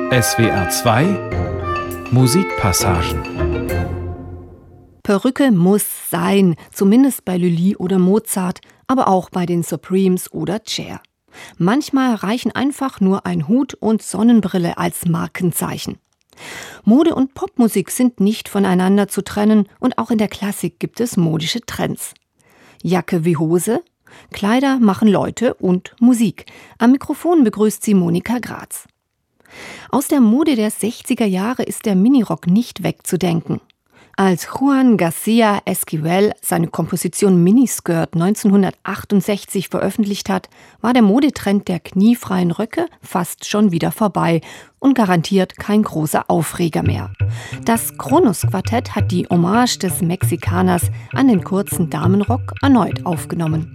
SWR 2 Musikpassagen. Perücke muss sein, zumindest bei Lully oder Mozart, aber auch bei den Supremes oder Cher. Manchmal reichen einfach nur ein Hut und Sonnenbrille als Markenzeichen. Mode und Popmusik sind nicht voneinander zu trennen und auch in der Klassik gibt es modische Trends. Jacke wie Hose, Kleider machen Leute und Musik. Am Mikrofon begrüßt sie Monika Graz. Aus der Mode der 60er Jahre ist der Minirock nicht wegzudenken. Als Juan García Esquivel seine Komposition Miniskirt 1968 veröffentlicht hat, war der Modetrend der kniefreien Röcke fast schon wieder vorbei und garantiert kein großer Aufreger mehr. Das Kronos-Quartett hat die Hommage des Mexikaners an den kurzen Damenrock erneut aufgenommen.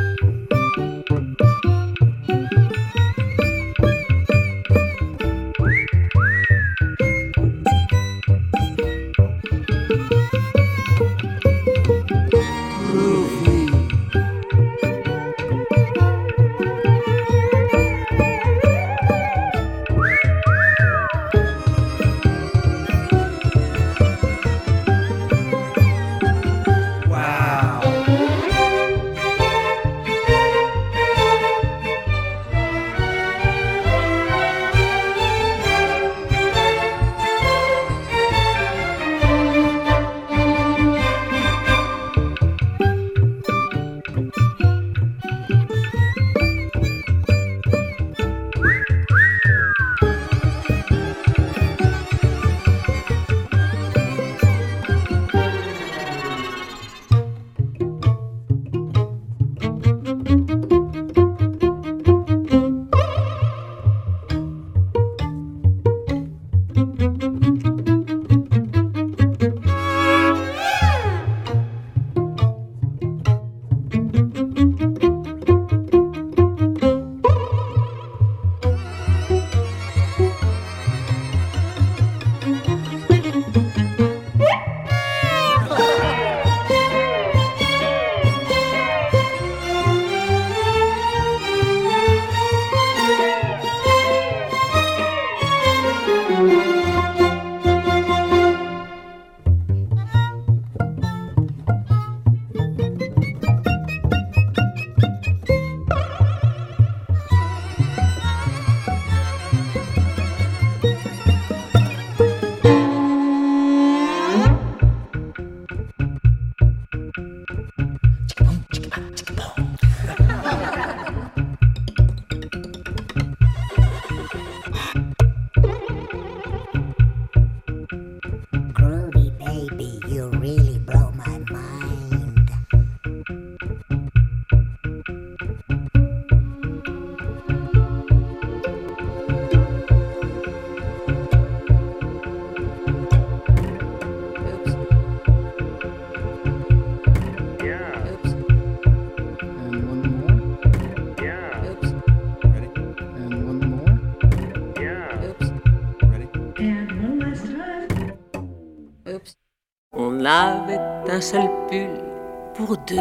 On avait un seul pull pour deux,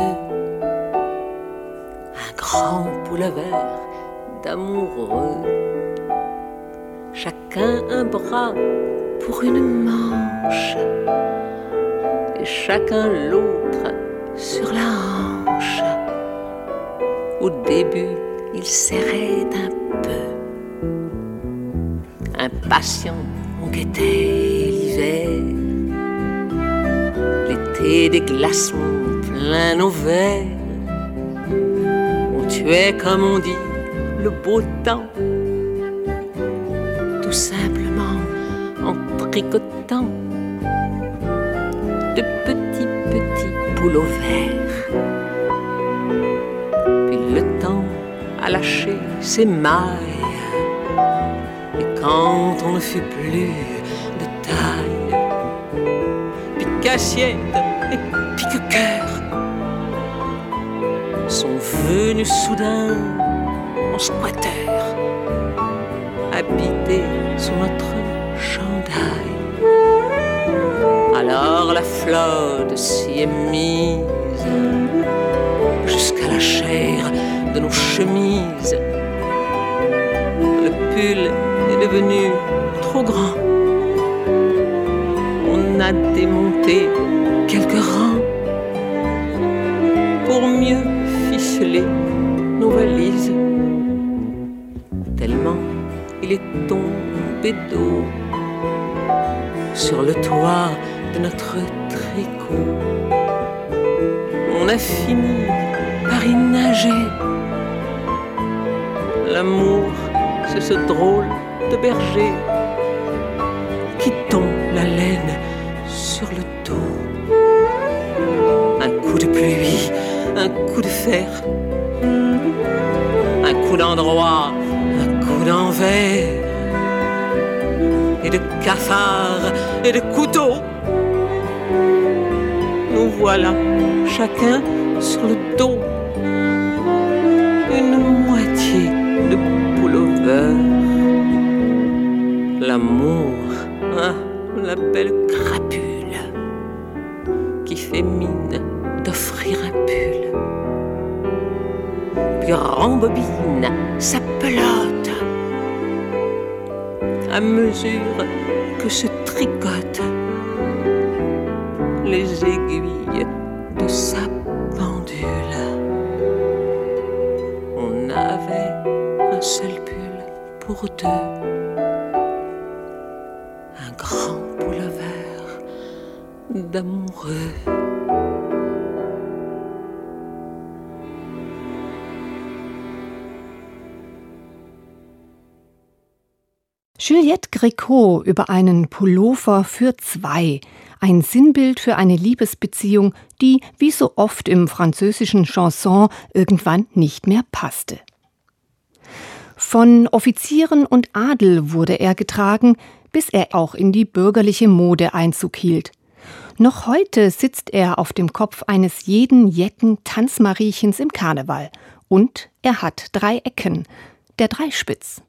un grand pullover d'amoureux, chacun un bras pour une manche, et chacun l'autre sur la hanche. Au début, ils serraient un peu, impatients, on guettait l'hiver. L'été des glaçons plein nos verres. On tuait, comme on dit, le beau temps, tout simplement en tricotant de petits pullovers. Puis le temps a lâché ses mailles, et quand on ne fut plus de taille, pique-assiette et pique-cœur sont venus soudain en squatter, habiter sous notre chandail. Alors la flotte s'y est mise jusqu'à la chair de nos chemises. Le pull est devenu trop grand. On a démonté quelques rangs pour mieux ficeler nos valises. Tellement il est tombé d'eau sur le toit de notre tricot. On a fini par y nager. L'amour, c'est ce drôle de berger qui tombe la laine sur le dos. Un coup de pluie, un coup de fer, un coup d'endroit, un coup d'envers, et de cafards et de couteaux. Nous voilà chacun sur le dos, une moitié de pullover. L'amour, hein, la belle crapule qui fait mine d'offrir un pull, puis rembobine sa pelote à mesure que se tricotent les aiguilles de sa pendule. On avait un seul pull pour deux, un grand pullover d'amoureux. Juliette Gréco über einen Pullover für zwei. Ein Sinnbild für eine Liebesbeziehung, die, wie so oft im französischen Chanson, irgendwann nicht mehr passte. Von Offizieren und Adel wurde er getragen, bis er auch in die bürgerliche Mode Einzug hielt. Noch heute sitzt er auf dem Kopf eines jeden Jecken Tanzmariechens im Karneval. Und er hat 3 Ecken, der Dreispitz.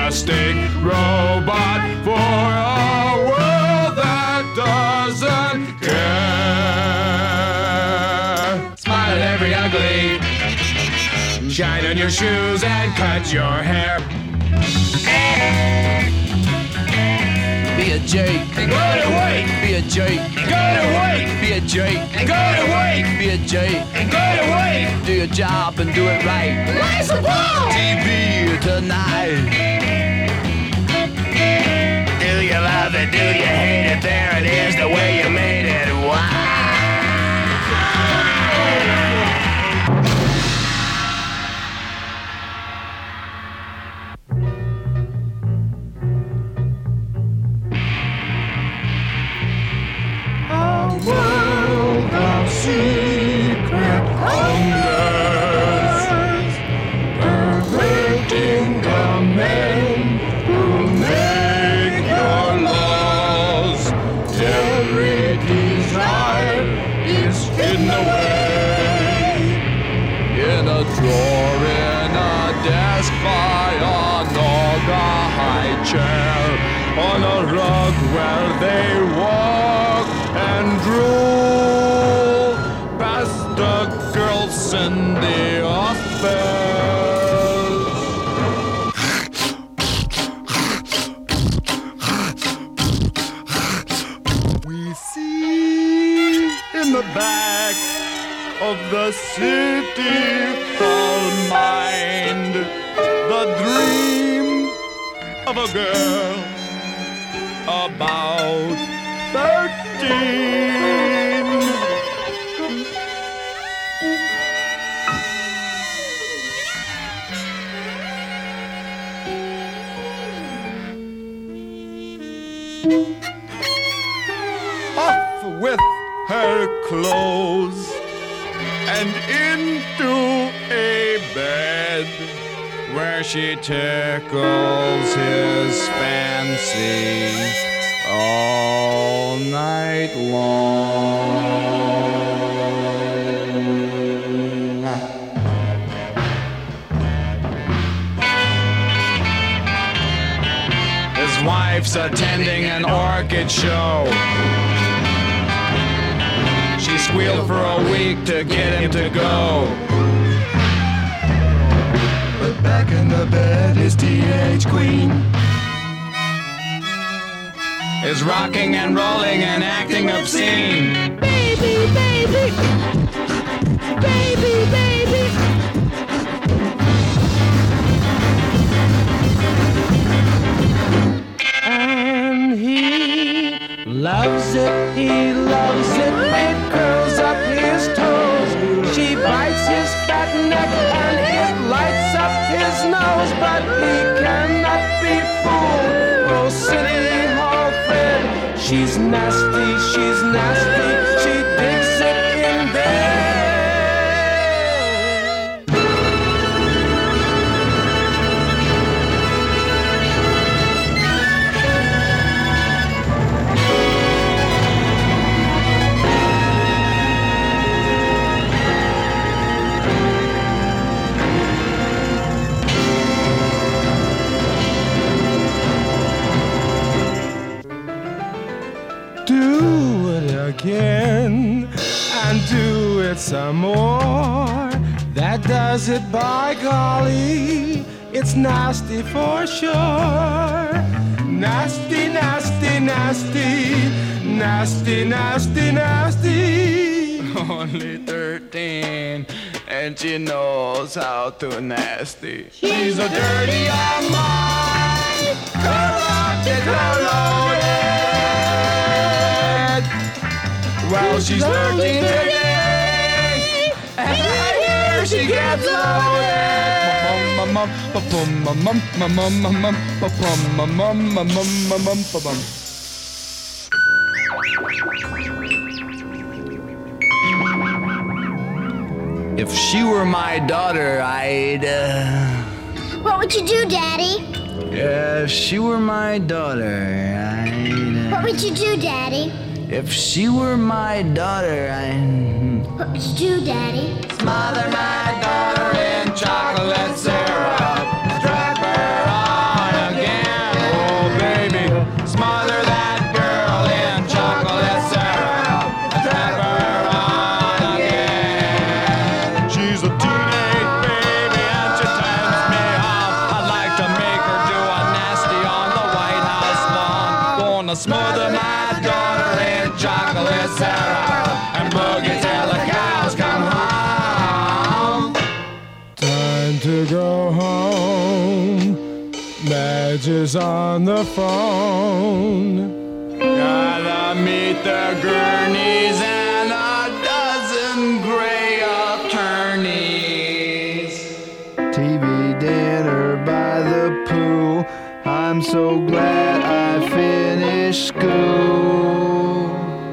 plastic robot for a world that doesn't care. Smile at every ugly, shine on your shoes and cut your hair. Be a jerk and go to work. Be a jerk and go to work. Be a jerk and go to work. Be a jerk and go to work. Do your job and do it right. Nice and ball. TV tonight. Do you love it? Do you hate it? There it is, the way you made it. Wow. World of secret wonders, perverting the men who make your laws. Every desire is hidden away in a drawer, in a desk, by an Olga high chair, on a rug where they walk and drool past the girls in the office. We see in the back of the city hall mind the dream of a girl about 13. Off with her clothes and into a bed where she tickles his fancy all night long. His wife's attending an orchid show. She squealed for a week to get him to go. But back in the bed, his teenage queen is rocking and rolling and acting obscene. Baby, baby, baby, baby. And he loves it, he loves it. It curls up his toes. She bites his fat neck and it lights up his nose. But he cannot be fooled. Oh, City Hall Fred, she's nasty, she digs it in bed. Do it again and do it some more. That does it, by golly, it's nasty for sure. Nasty, nasty, nasty, nasty, nasty, nasty. Only 13 and she knows how to nasty. She's a dirty young mind, corrupted, corroded. Well, she's 13 today, and here she gets loaded. If she were my daughter, I'd... What would you do, Daddy? If she were my daughter, I'd... What would you do, Daddy? If she were my daughter, I'd... What would you do, Daddy? Smother my daughter in chocolate syrup, strap her on again. I'ma smother my daughter in chocolate syrup and boogie till the cows come home. Time to go home. Madge is on the phone. Gotta meet the gurneys and a dozen gray attorneys. TV dinner by the pool. I'm so glad I finished school.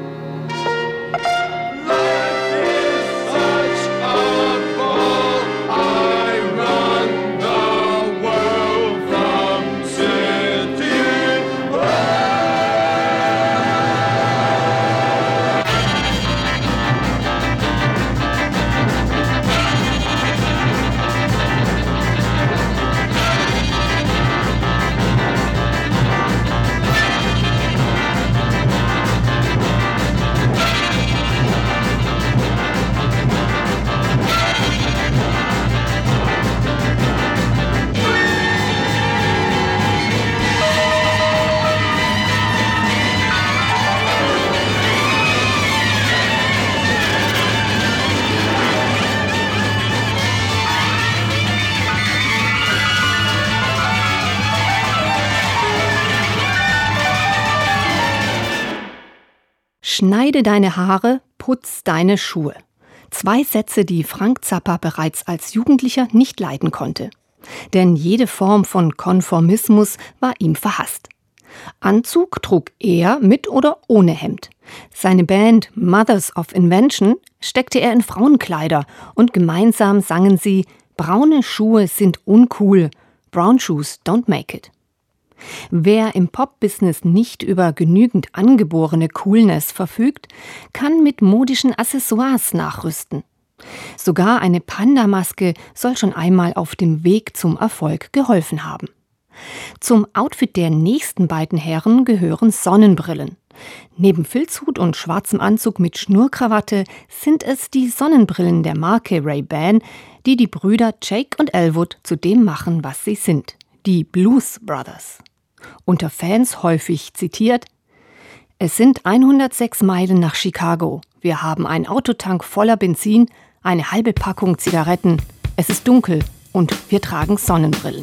Life is such a ball. I run the world from city. Schneide deine Haare, putz deine Schuhe. 2 Sätze, die Frank Zappa bereits als Jugendlicher nicht leiden konnte. Denn jede Form von Konformismus war ihm verhasst. Anzug trug er mit oder ohne Hemd. Seine Band Mothers of Invention steckte er in Frauenkleider und gemeinsam sangen sie »Braune Schuhe sind uncool, brown shoes don't make it«. Wer im Pop-Business nicht über genügend angeborene Coolness verfügt, kann mit modischen Accessoires nachrüsten. Sogar eine Panda-Maske soll schon einmal auf dem Weg zum Erfolg geholfen haben. Zum Outfit der nächsten beiden Herren gehören Sonnenbrillen. Neben Filzhut und schwarzem Anzug mit Schnurrkrawatte sind es die Sonnenbrillen der Marke Ray-Ban, die die Brüder Jake und Elwood zu dem machen, was sie sind. Die Blues Brothers. Unter Fans häufig zitiert: Es sind 106 Meilen nach Chicago. Wir haben einen Autotank voller Benzin, eine halbe Packung Zigaretten. Es ist dunkel und wir tragen Sonnenbrillen.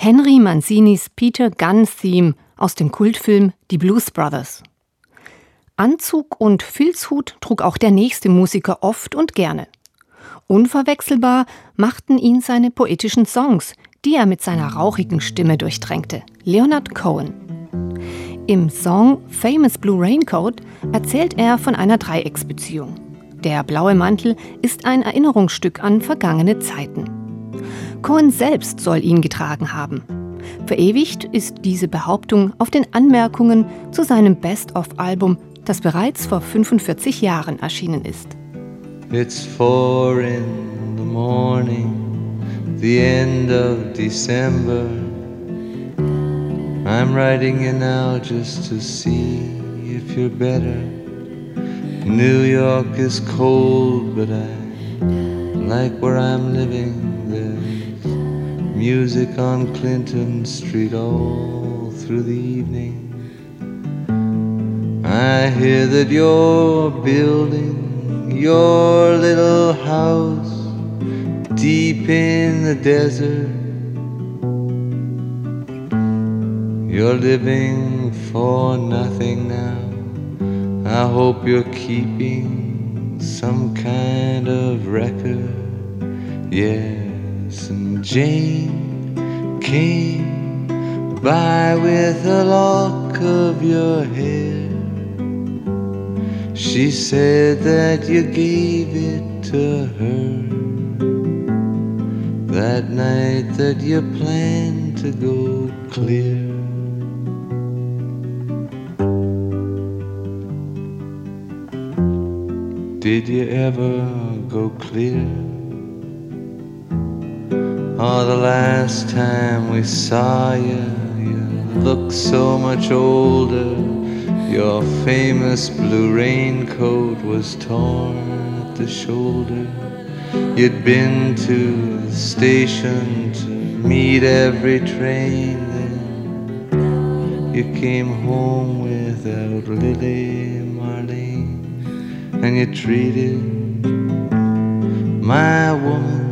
Henry Mancinis Peter Gunn-Theme aus dem Kultfilm Die Blues Brothers. Anzug und Filzhut trug auch der nächste Musiker oft und gerne. Unverwechselbar machten ihn seine poetischen Songs, die er mit seiner rauchigen Stimme durchtränkte. Leonard Cohen. Im Song Famous Blue Raincoat erzählt er von einer Dreiecksbeziehung. Der blaue Mantel ist ein Erinnerungsstück an vergangene Zeiten. Cohen selbst soll ihn getragen haben. Verewigt ist diese Behauptung auf den Anmerkungen zu seinem Best-of-Album, das bereits vor 45 Jahren erschienen ist. It's 4 in the morning, the end of December. I'm writing you now just to see if you're better. New York is cold, but I like where I'm living. There's music on Clinton Street all through the evening. I hear that you're building your little house deep in the desert. You're living for nothing now. I hope you're keeping some kind of record. Yes, and Jane came by with a lock of your hair. She said that you gave it to her that night that you planned to go clear. Did you ever go clear? Oh, the last time we saw you, you looked so much older. Your famous blue raincoat was torn at the shoulder. You'd been to the station to meet every train. Then you came home without Lily Marlene. And you treated my woman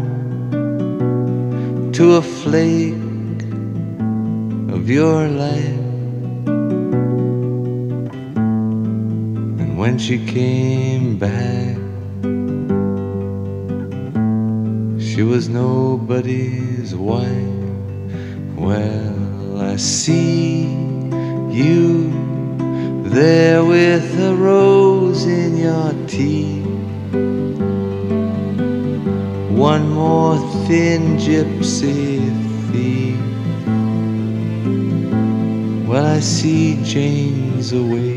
to a flake of your life. And when she came back, she was nobody's wife. Well, I see you there with a rose in your teeth. One more thin gypsy thief. Well, I see Jane's awake.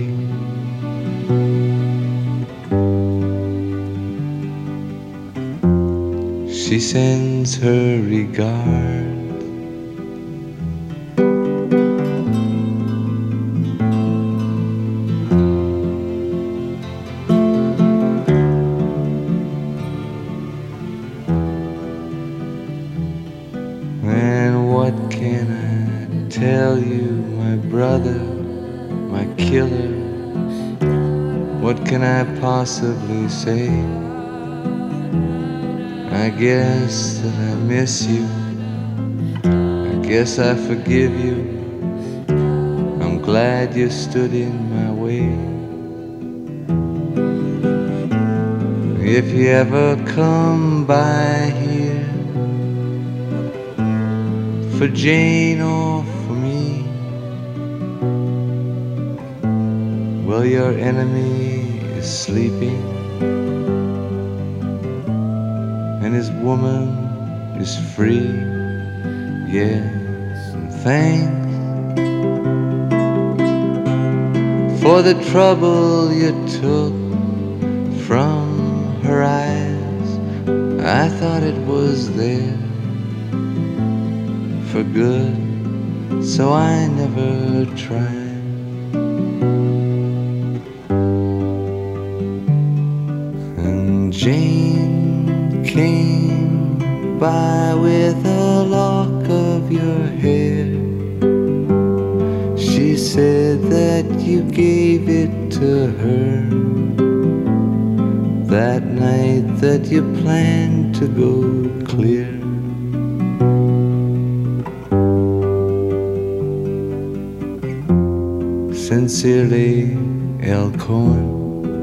She sends her regards. And what can I tell you, my brother, my killer? What can I possibly say? I guess that I miss you. I guess I forgive you. I'm glad you stood in my way. If you ever come by here, for Jane or for me, well, your enemy is sleeping, and his woman is free. Yes, and thanks for the trouble you took from her eyes. I thought it was there for good, so I never tried. And Jane came by with a lock of your hair. She said that you gave it to her that night that you planned to go clear. Sincerely, L. Cohen.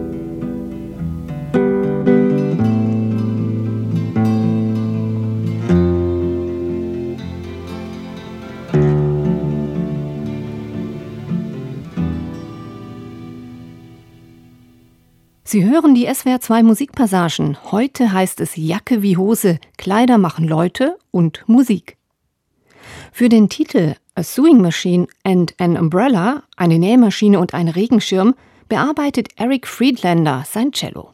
Sie hören die SWR2 Musikpassagen. Heute heißt es Jacke wie Hose, Kleider machen Leute und Musik. Für den Titel A Sewing Machine and an Umbrella, eine Nähmaschine und ein Regenschirm, bearbeitet Eric Friedlander sein Cello.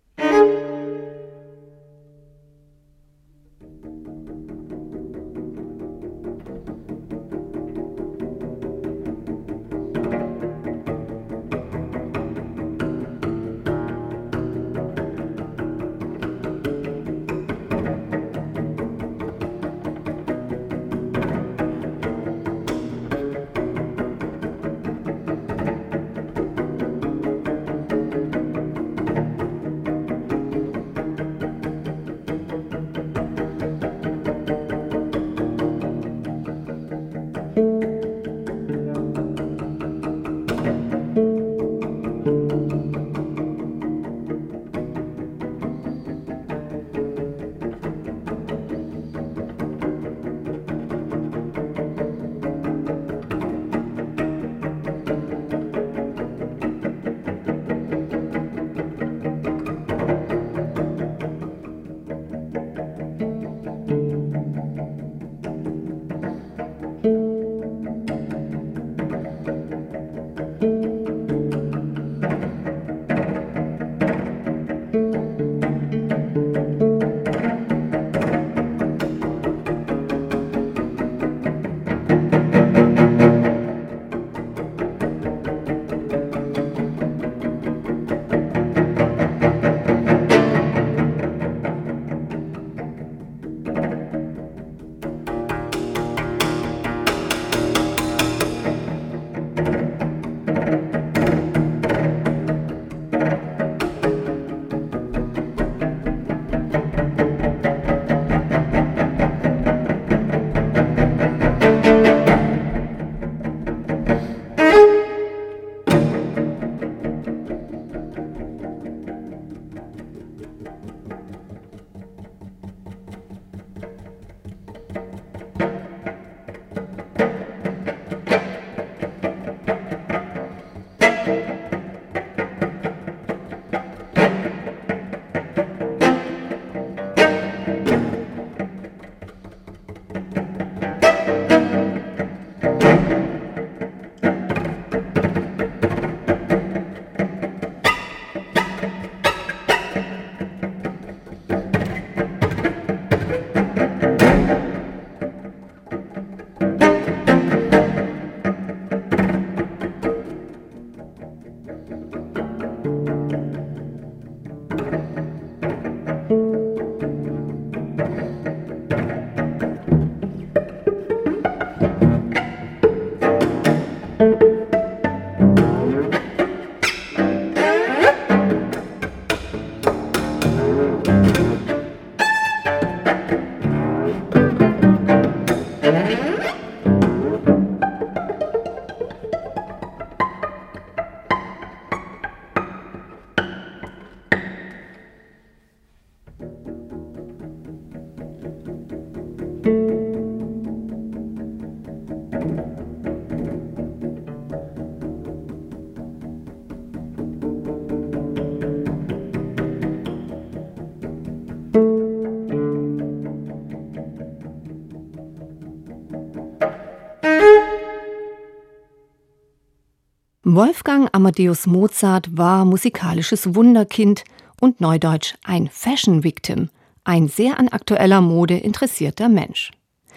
Wolfgang Amadeus Mozart war musikalisches Wunderkind und neudeutsch ein Fashion Victim, ein sehr an aktueller Mode interessierter Mensch.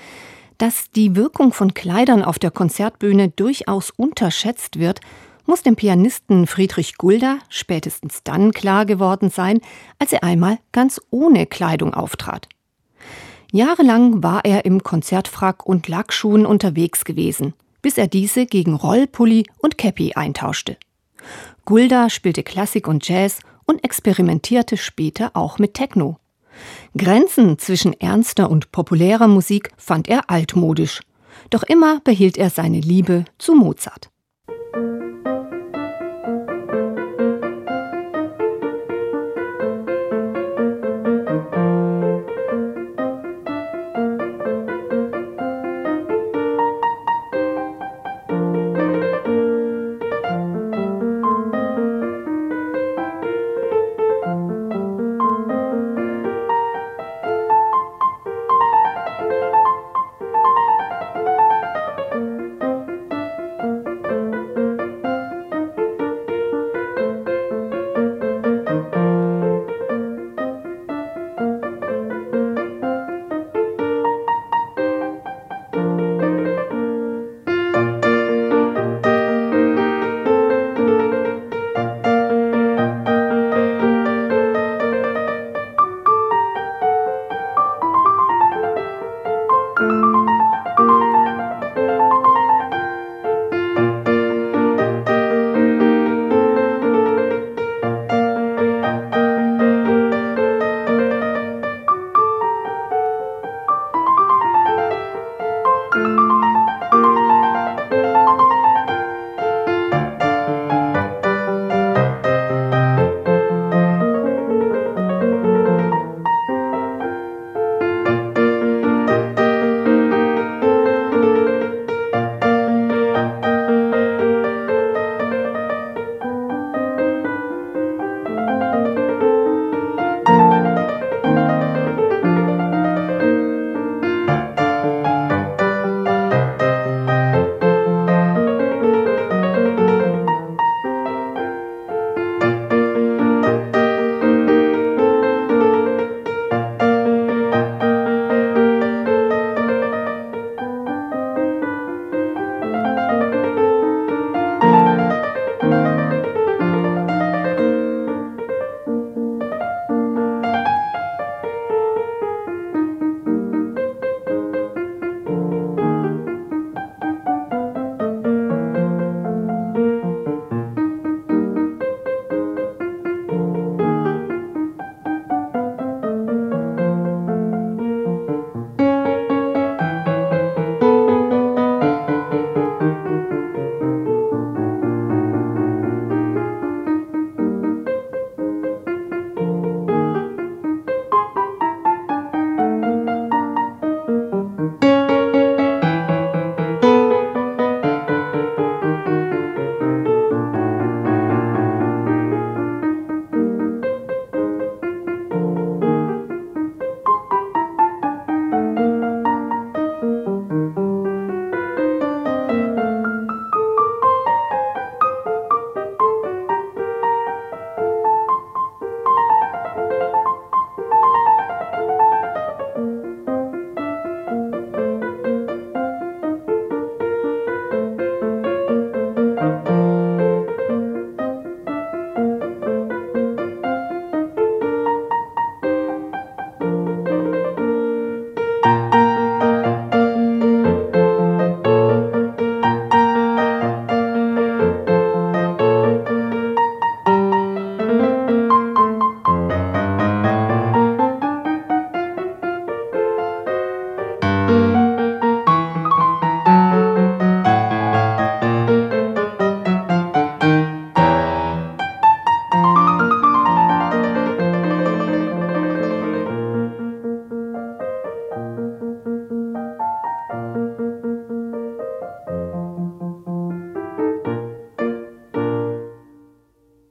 Dass die Wirkung von Kleidern auf der Konzertbühne durchaus unterschätzt wird, muss dem Pianisten Friedrich Gulda spätestens dann klar geworden sein, als er einmal ganz ohne Kleidung auftrat. Jahrelang war er im Konzertfrack und Lackschuhen unterwegs gewesen, bis er diese gegen Rollpulli und Käppi eintauschte. Gulda spielte Klassik und Jazz und experimentierte später auch mit Techno. Grenzen zwischen ernster und populärer Musik fand er altmodisch. Doch immer behielt er seine Liebe zu Mozart.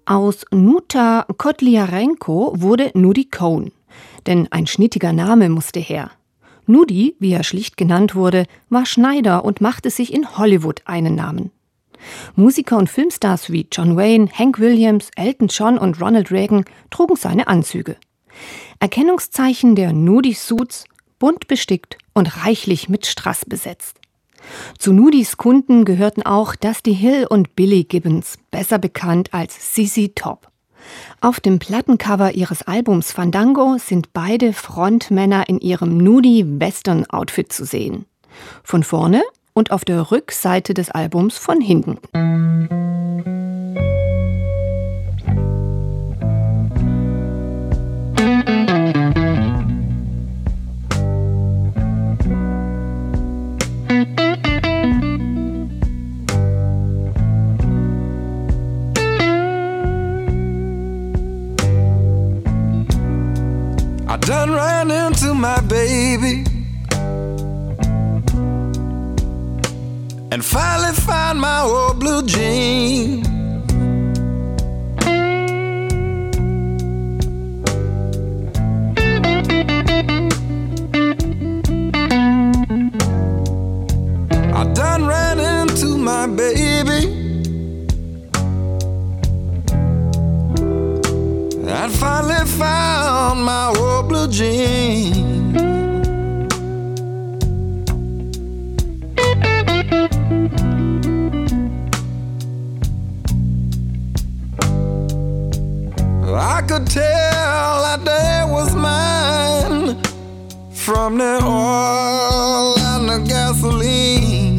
Aus Nuta Kotliarenko wurde Nudi Cohn, denn ein schnittiger Name musste her. Nudi, wie er schlicht genannt wurde, war Schneider und machte sich in Hollywood einen Namen. Musiker und Filmstars wie John Wayne, Hank Williams, Elton John und Ronald Reagan trugen seine Anzüge. Erkennungszeichen der Nudi-Suits, bunt bestickt und reichlich mit Strass besetzt. Zu Nudis Kunden gehörten auch Dusty Hill und Billy Gibbons, besser bekannt als ZZ Top. Auf dem Plattencover ihres Albums Fandango sind beide Frontmänner in ihrem Nudi-Western-Outfit zu sehen. Von vorne und auf der Rückseite des Albums von hinten. I done ran into my baby and finally found my old blue jean. I done ran into my baby and finally found my old blue jean. I could tell that day was mine from the oil and the gasoline.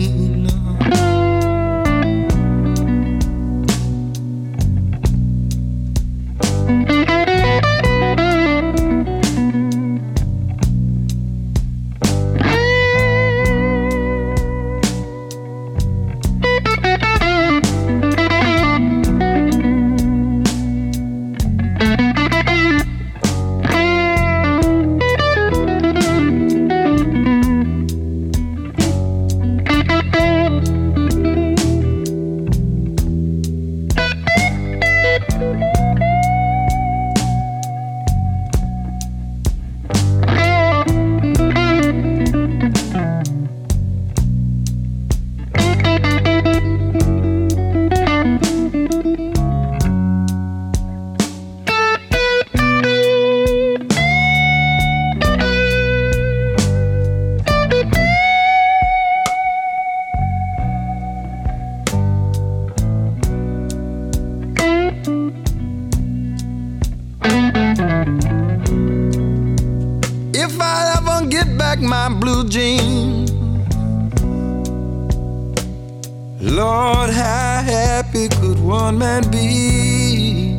If I ever get back my blue jeans, Lord, how happy could one man be?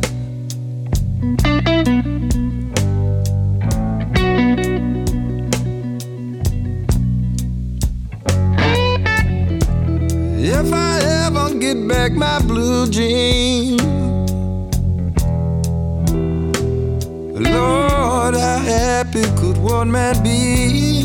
If I ever get back my blue jeans, Lord, how happy could one man be?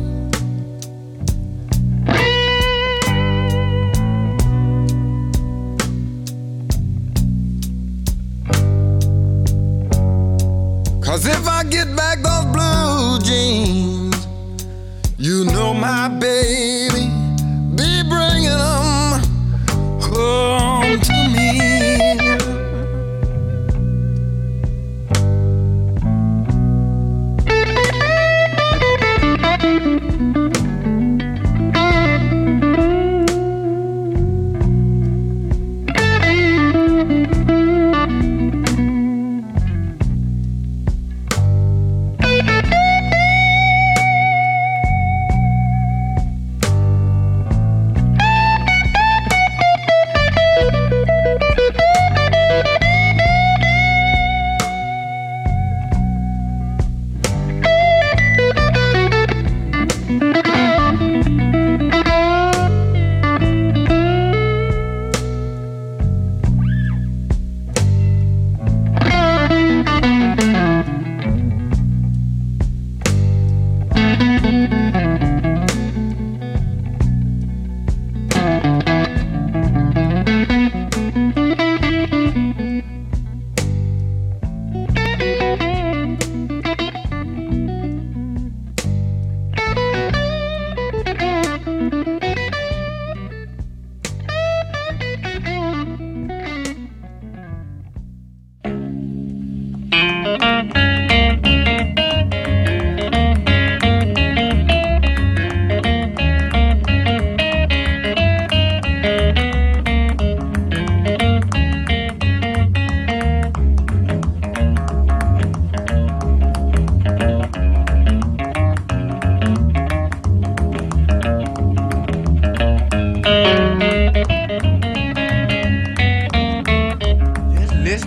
Cause if I get back those blue jeans, you know my baby be bringing them home to me.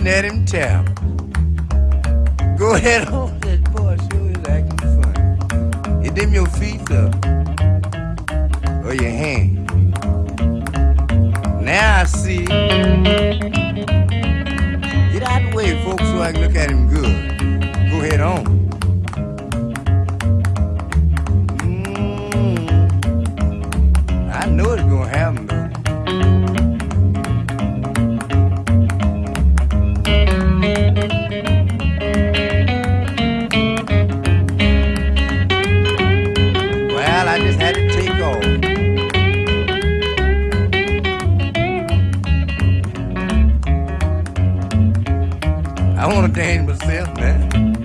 looking at him tap. Go ahead on, that boy sure is acting funny. Is them your feet up? Or your hand? Now I see. Get out the way, folks, so I can look at him good. Go ahead on. I know it's gonna happen, though. Well, I just had to take off. I want to dance myself, man.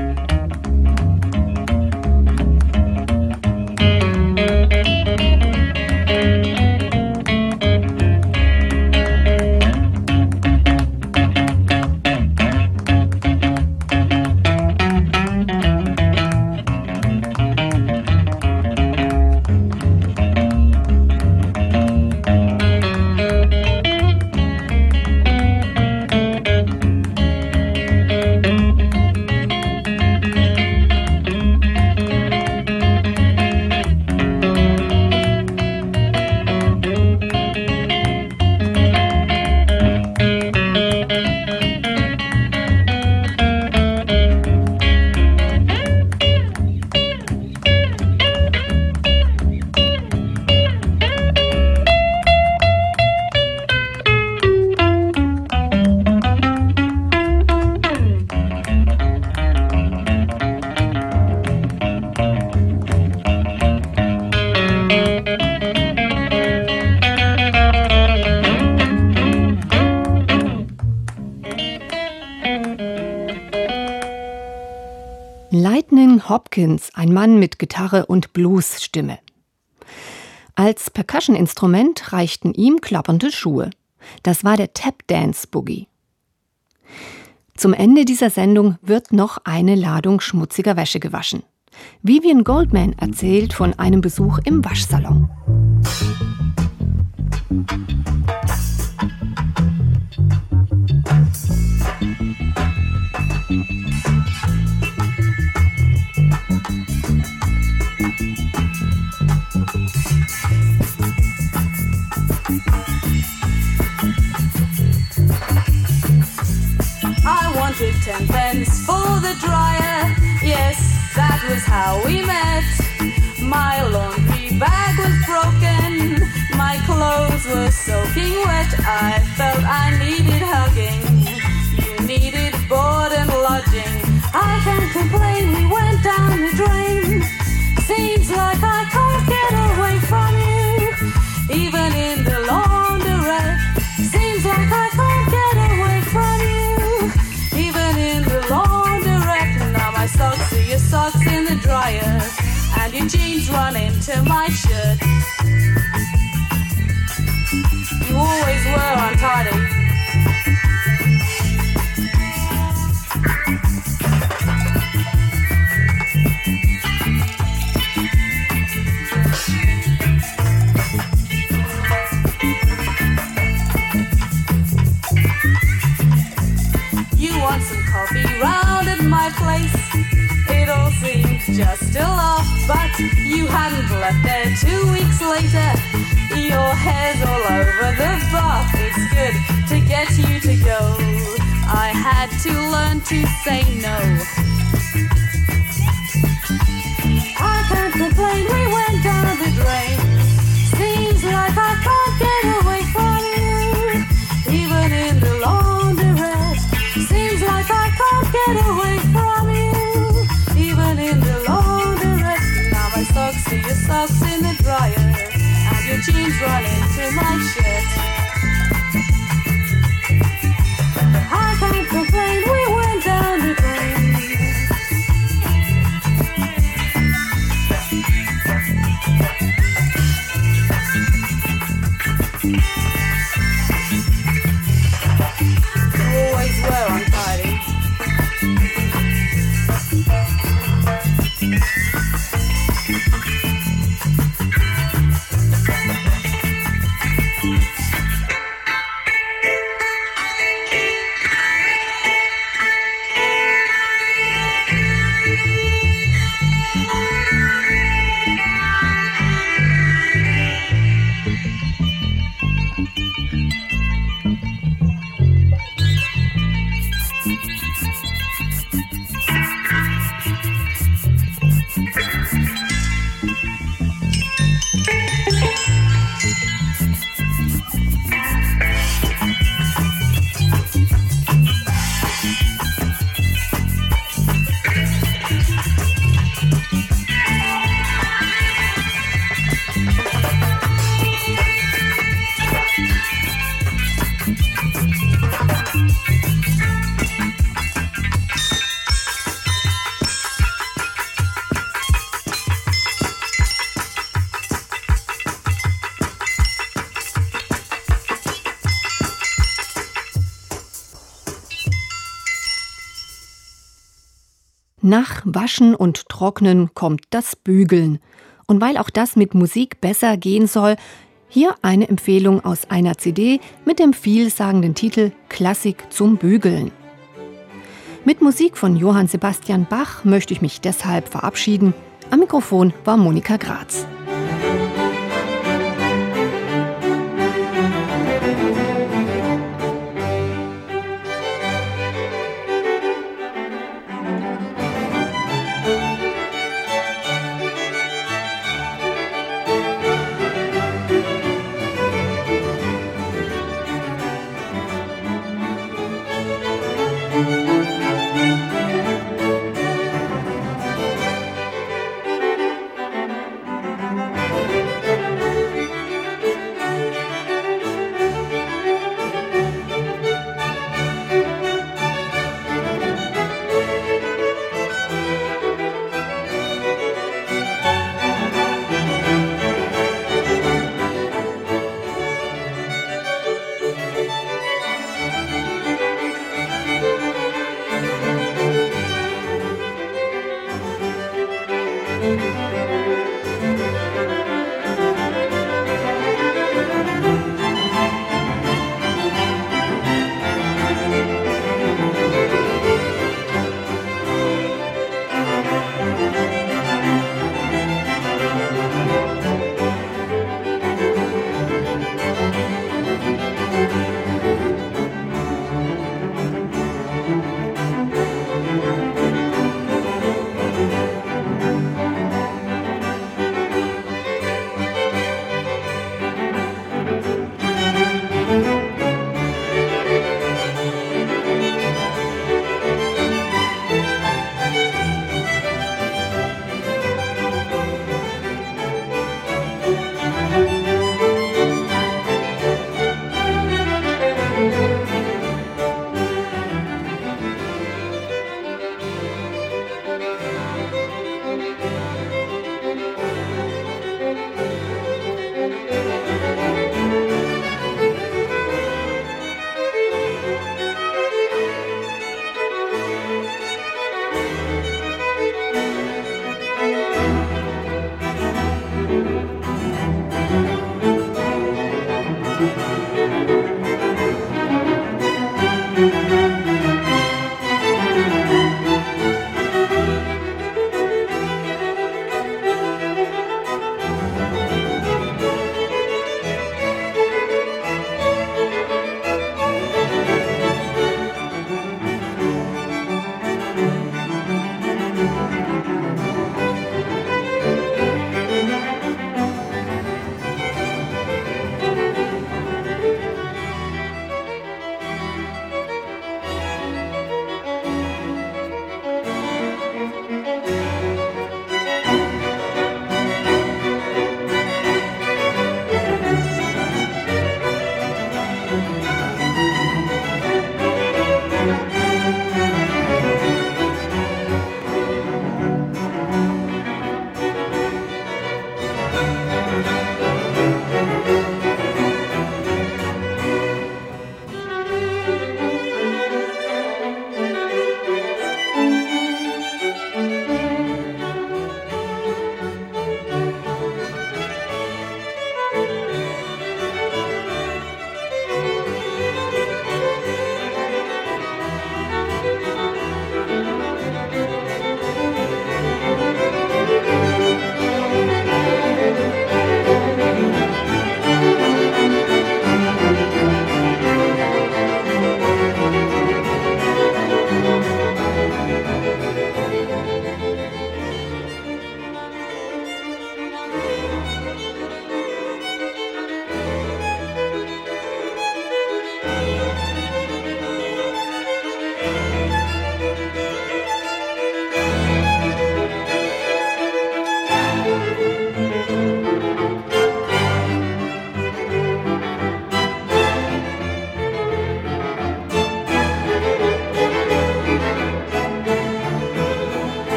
Lightning Hopkins, ein Mann mit Gitarre und Bluesstimme. Als Percussion-Instrument reichten ihm klappernde Schuhe. Das war der Tap-Dance-Boogie. Zum Ende dieser Sendung wird noch eine Ladung schmutziger Wäsche gewaschen. Vivian Goldman erzählt von einem Besuch im Waschsalon. I wanted 10 pence for the dryer. Yes, that was how we met. My laundry bag was broken. My clothes were soaking wet. I felt I needed hugging. You needed board and lodging. I can't complain, we went down the drain. Seems like I can't get away from you. Even in the laundrette. Seems like I can't get away from you. Even in the laundrette. Now my socks are your socks in the dryer. And your jeans run into my shirt. You always were untidy. You want some coffee round at my place? It all seems just a laugh, but you hadn't left there 2 weeks later. Your hair's all over the bath. It's good to get you to go. I had to learn to say no. I can't complain, we went down the drain. Seems like I can't get away from you. Even in the laundrette. Seems like I can't get away from you. Even in the laundrette. Now my socks are your socks in the dryer. And your jeans run into my shirt. I can't complain, we went down the drain. Always were untidy. Nach Waschen und Trocknen kommt das Bügeln. Und weil auch das mit Musik besser gehen soll, hier eine Empfehlung aus einer CD mit dem vielsagenden Titel Klassik zum Bügeln. Mit Musik von Johann Sebastian Bach möchte ich mich deshalb verabschieden. Am Mikrofon war Monika Graz.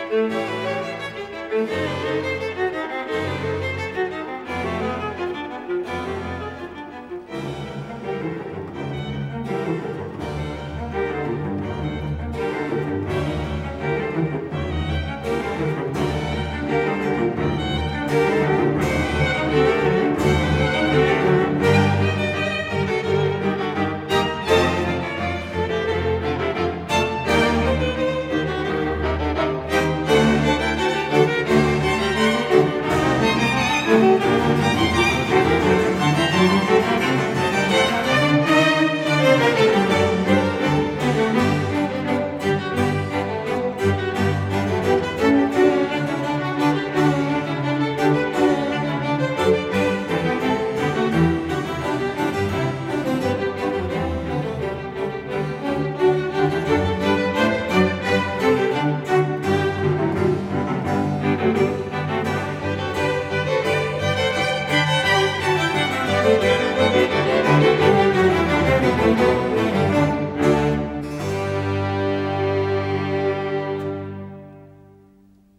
Thank you.